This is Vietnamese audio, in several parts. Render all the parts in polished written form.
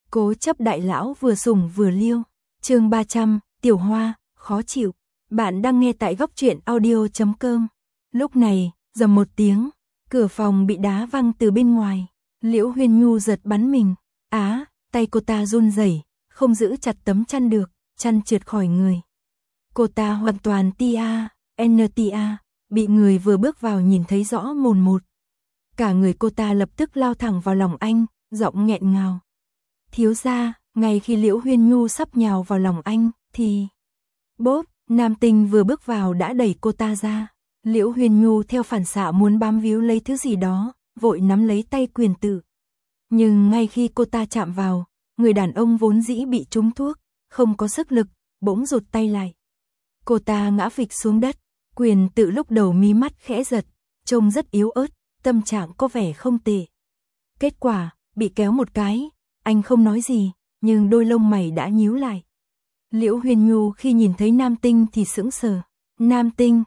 Cố chấp đại lão vừa sủng vừa liêu. Chương 300, Tiểu Hoa, khó chịu. Bạn đang nghe tại góc truyện audio.com. Lúc này, rầm một tiếng, cửa phòng bị đá văng từ bên ngoài. Liễu Huyên Nhu giật bắn mình. Tay cô ta run rẩy, không giữ chặt tấm chăn được, chăn trượt khỏi người. Cô ta hoàn toàn NTA, bị người vừa bước vào nhìn thấy rõ mồn một. Cả người cô ta lập tức lao thẳng vào lòng anh, giọng nghẹn ngào. Thiếu gia, ngay khi Liễu Huyên Nhu sắp nhào vào lòng anh, thì... Bốp, nam tinh vừa bước vào đã đẩy cô ta ra. Liễu Huyên Nhu theo phản xạ muốn bám víu lấy thứ gì đó, vội nắm lấy tay Quyền Tự. Nhưng ngay khi cô ta chạm vào, người đàn ông vốn dĩ bị trúng thuốc, không có sức lực, bỗng rụt tay lại. Cô ta ngã phịch xuống đất, Quyền Tự lúc đầu mí mắt khẽ giật, trông rất yếu ớt, tâm trạng có vẻ không tệ. Kết quả, bị kéo một cái, anh không nói gì, nhưng đôi lông mày đã nhíu lại. Liễu Huyên Nhu khi nhìn thấy nam tinh thì sững sờ. Nam tinh,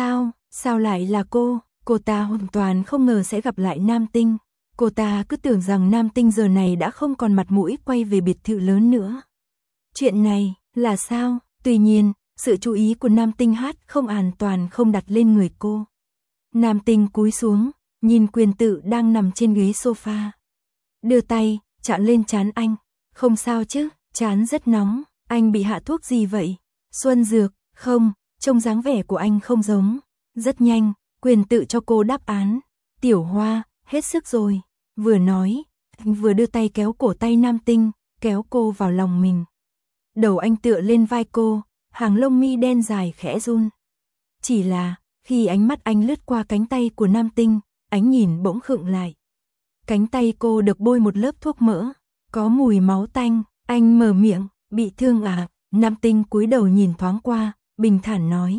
sao lại là cô? Cô ta hoàn toàn không ngờ sẽ gặp lại nam tinh. Cô ta cứ tưởng rằng nam tinh giờ này đã không còn mặt mũi quay về biệt thự lớn nữa. Chuyện này là sao? Tuy nhiên, sự chú ý của nam tinh không an toàn không đặt lên người cô. Nam tinh cúi xuống, nhìn Quyền Tự đang nằm trên ghế sofa. Đưa tay, chạm lên trán anh. Không sao chứ, trán rất nóng, anh bị hạ thuốc gì vậy? Xuân dược, không, trông dáng vẻ của anh không giống. Rất nhanh, Quyền Tự cho cô đáp án. Tiểu Hoa, hết sức rồi. Vừa nói, vừa đưa tay kéo cổ tay nam tinh, kéo cô vào lòng mình. Đầu anh tựa lên vai cô, hàng lông mi đen dài khẽ run. Chỉ là, khi ánh mắt anh lướt qua cánh tay của nam tinh, ánh nhìn bỗng khựng lại. Cánh tay cô được bôi một lớp thuốc mỡ, có mùi máu tanh. Anh mở miệng, bị thương à? Nam tinh cúi đầu nhìn thoáng qua, bình thản nói.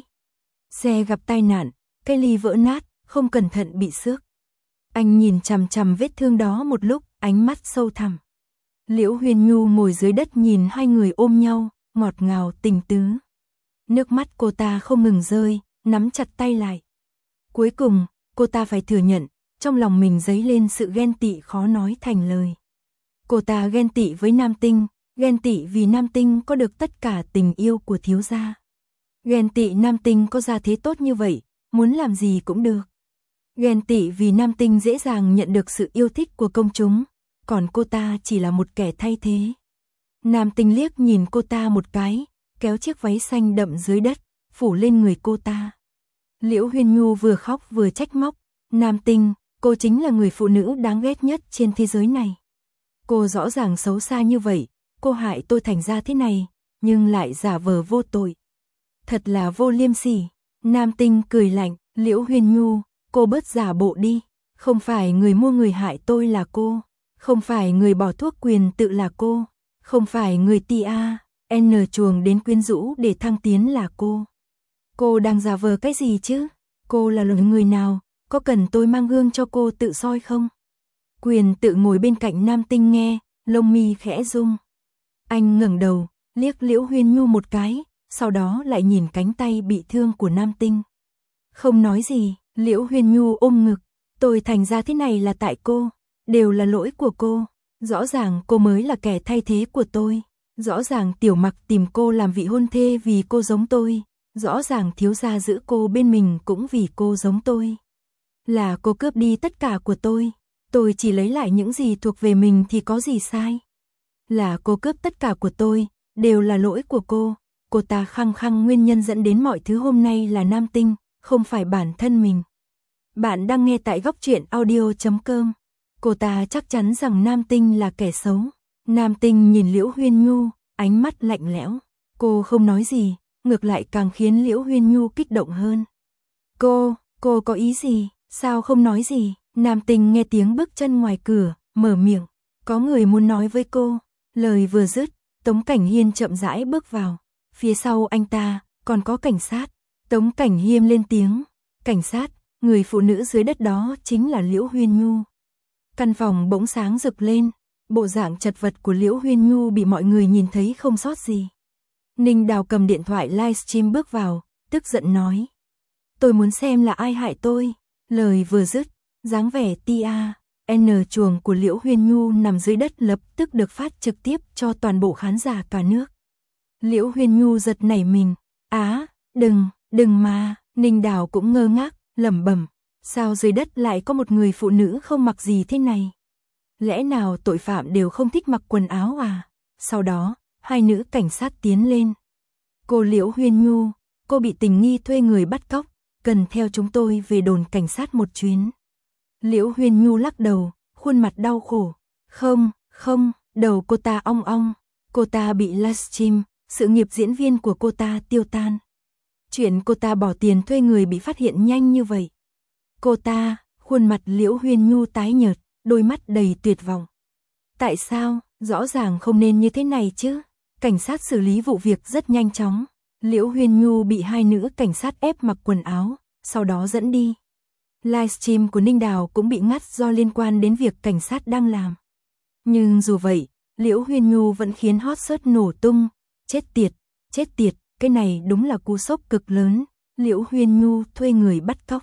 Xe gặp tai nạn, cây ly vỡ nát, không cẩn thận bị xước. Anh nhìn chằm chằm vết thương đó một lúc, ánh mắt sâu thẳm. Liễu Huyên Nhu ngồi dưới đất nhìn hai người ôm nhau, ngọt ngào tình tứ. Nước mắt cô ta không ngừng rơi, nắm chặt tay lại. Cuối cùng, cô ta phải thừa nhận, trong lòng mình dấy lên sự ghen tị khó nói thành lời. Cô ta ghen tị với nam tinh, ghen tị vì nam tinh có được tất cả tình yêu của thiếu gia. Ghen tị nam tinh có gia thế tốt như vậy, muốn làm gì cũng được. Ghen tị vì nam tinh dễ dàng nhận được sự yêu thích của công chúng, còn cô ta chỉ là một kẻ thay thế. Nam tinh liếc nhìn cô ta một cái, kéo chiếc váy xanh đậm dưới đất, phủ lên người cô ta. Liễu Huyên Nhu vừa khóc vừa trách móc. Nam tinh, cô chính là người phụ nữ đáng ghét nhất trên thế giới này. Cô rõ ràng xấu xa như vậy, cô hại tôi thành ra thế này, nhưng lại giả vờ vô tội. Thật là vô liêm sỉ. Nam tinh cười lạnh, Liễu Huyên Nhu, cô bớt giả bộ đi. Không phải người mua người hại tôi là cô. Không phải người bỏ thuốc Quyền Tự là cô. Không phải người chuồng đến quyến rũ để thăng tiến là cô. Cô đang giả vờ cái gì chứ? Cô là loại người nào? Có cần tôi mang gương cho cô tự soi không? Quyền Tự ngồi bên cạnh nam tinh nghe, lông mi khẽ rung. Anh ngẩng đầu, liếc Liễu Huyên Nhu một cái, sau đó lại nhìn cánh tay bị thương của nam tinh. Không nói gì, Liễu Huyên Nhu ôm ngực. Tôi thành ra thế này là tại cô, đều là lỗi của cô. Rõ ràng cô mới là kẻ thay thế của tôi. Rõ ràng Tiểu Mặc tìm cô làm vị hôn thê vì cô giống tôi. Rõ ràng thiếu gia giữ cô bên mình cũng vì cô giống tôi. Là cô cướp đi tất cả của tôi chỉ lấy lại những gì thuộc về mình thì có gì sai. Là cô cướp tất cả của tôi, đều là lỗi của cô. Cô ta khăng khăng nguyên nhân dẫn đến mọi thứ hôm nay là nam tinh, không phải bản thân mình. Bạn đang nghe tại góc truyện audio.com. Cô ta chắc chắn rằng nam tinh là kẻ xấu. Nam tinh nhìn Liễu Huyên Nhu, ánh mắt lạnh lẽo. Cô không nói gì, ngược lại càng khiến Liễu Huyên Nhu kích động hơn. Cô có ý gì? Sao không nói gì? Nam tinh nghe tiếng bước chân ngoài cửa, mở miệng. Có người muốn nói với cô. Lời vừa dứt, Tống Cảnh Hiên chậm rãi bước vào. Phía sau anh ta, còn có cảnh sát. Tống Cảnh Hiên lên tiếng. Cảnh sát, người phụ nữ dưới đất đó chính là Liễu Huyên Nhu. Căn phòng bỗng sáng rực lên. Bộ dạng chật vật của Liễu Huyên Nhu bị mọi người nhìn thấy không sót gì. Ninh Đào cầm điện thoại livestream bước vào, tức giận nói. Tôi muốn xem là ai hại tôi. Lời vừa dứt, dáng vẻ N chuồng của Liễu Huyền Nhu nằm dưới đất lập tức được phát trực tiếp cho toàn bộ khán giả cả nước. Liễu Huyền Nhu giật nảy mình, đừng mà, Ninh Đào cũng ngơ ngác, lẩm bẩm, sao dưới đất lại có một người phụ nữ không mặc gì thế này? Lẽ nào tội phạm đều không thích mặc quần áo à? Sau đó, hai nữ cảnh sát tiến lên. Cô Liễu Huyền Nhu, cô bị tình nghi thuê người bắt cóc, cần theo chúng tôi về đồn cảnh sát một chuyến. Liễu Huyền Nhu lắc đầu, khuôn mặt đau khổ. Không, đầu cô ta ong ong. Cô ta bị livestream, sự nghiệp diễn viên của cô ta tiêu tan. Chuyện cô ta bỏ tiền thuê người bị phát hiện nhanh như vậy. Cô ta, khuôn mặt Liễu Huyền Nhu tái nhợt, đôi mắt đầy tuyệt vọng. Tại sao, rõ ràng không nên như thế này chứ? Cảnh sát xử lý vụ việc rất nhanh chóng. Liễu Huyền Nhu bị hai nữ cảnh sát ép mặc quần áo, sau đó dẫn đi. Livestream của Ninh Đào cũng bị ngắt do liên quan đến việc cảnh sát đang làm. Nhưng dù vậy, Liễu Huyền Nhu vẫn khiến hot search nổ tung. Chết tiệt, cái này đúng là cú sốc cực lớn. Liễu Huyền Nhu thuê người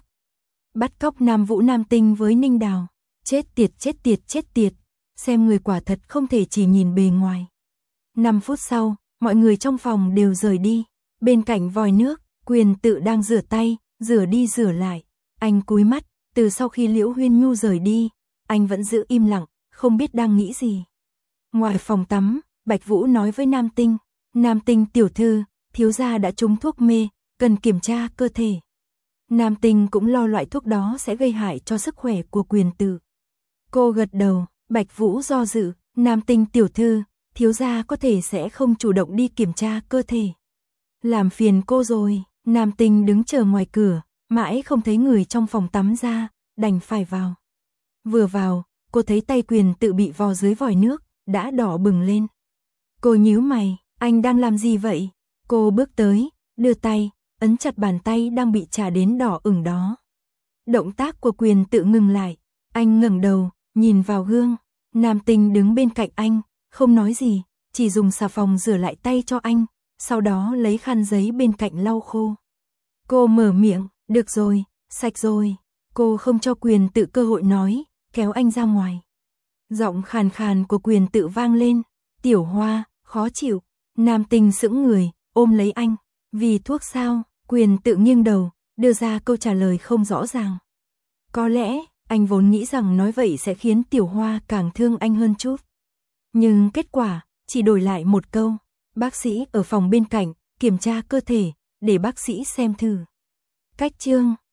bắt cóc Nam Vũ Nam Tinh với Ninh Đào. Chết tiệt, xem người quả thật không thể chỉ nhìn bề ngoài. 5 phút sau, mọi người trong phòng đều rời đi. Bên cạnh vòi nước, Quyền Tự đang rửa tay, rửa đi rửa lại. Anh cúi mắt, từ sau khi Liễu Huyền Nhu rời đi, anh vẫn giữ im lặng, không biết đang nghĩ gì. Ngoài phòng tắm, Bạch Vũ nói với Nam Tinh, Nam Tinh tiểu thư, thiếu gia đã trúng thuốc mê, cần kiểm tra cơ thể. Nam Tinh cũng lo loại thuốc đó sẽ gây hại cho sức khỏe của Quyền Tự. Cô gật đầu, Bạch Vũ do dự, Nam Tinh tiểu thư, thiếu gia có thể sẽ không chủ động đi kiểm tra cơ thể. Làm phiền cô rồi. Nam Tinh đứng chờ ngoài cửa, mãi không thấy người trong phòng tắm ra, đành phải vào. Vừa vào, cô thấy tay Quyền Tự bị vò dưới vòi nước, đã đỏ bừng lên. Cô nhíu mày, anh đang làm gì vậy? Cô bước tới, đưa tay, ấn chặt bàn tay đang bị chà đến đỏ ửng đó. Động tác của Quyền Tự ngừng lại, anh ngẩng đầu, nhìn vào gương. Nam Tinh đứng bên cạnh anh, không nói gì, chỉ dùng xà phòng rửa lại tay cho anh, sau đó lấy khăn giấy bên cạnh lau khô. Cô mở miệng, được rồi, sạch rồi. Cô không cho Quyền Tự cơ hội nói, kéo anh ra ngoài. Giọng khàn khàn của Quyền Tự vang lên, Tiểu Hoa, khó chịu. Nam Tinh sững người, ôm lấy anh. Vì thuốc sao? Quyền Tự nghiêng đầu, đưa ra câu trả lời không rõ ràng. Có lẽ, anh vốn nghĩ rằng nói vậy sẽ khiến Tiểu Hoa càng thương anh hơn chút. Nhưng kết quả, chỉ đổi lại một câu. Bác sĩ ở phòng bên cạnh, kiểm tra cơ thể, để bác sĩ xem thử. Cách chương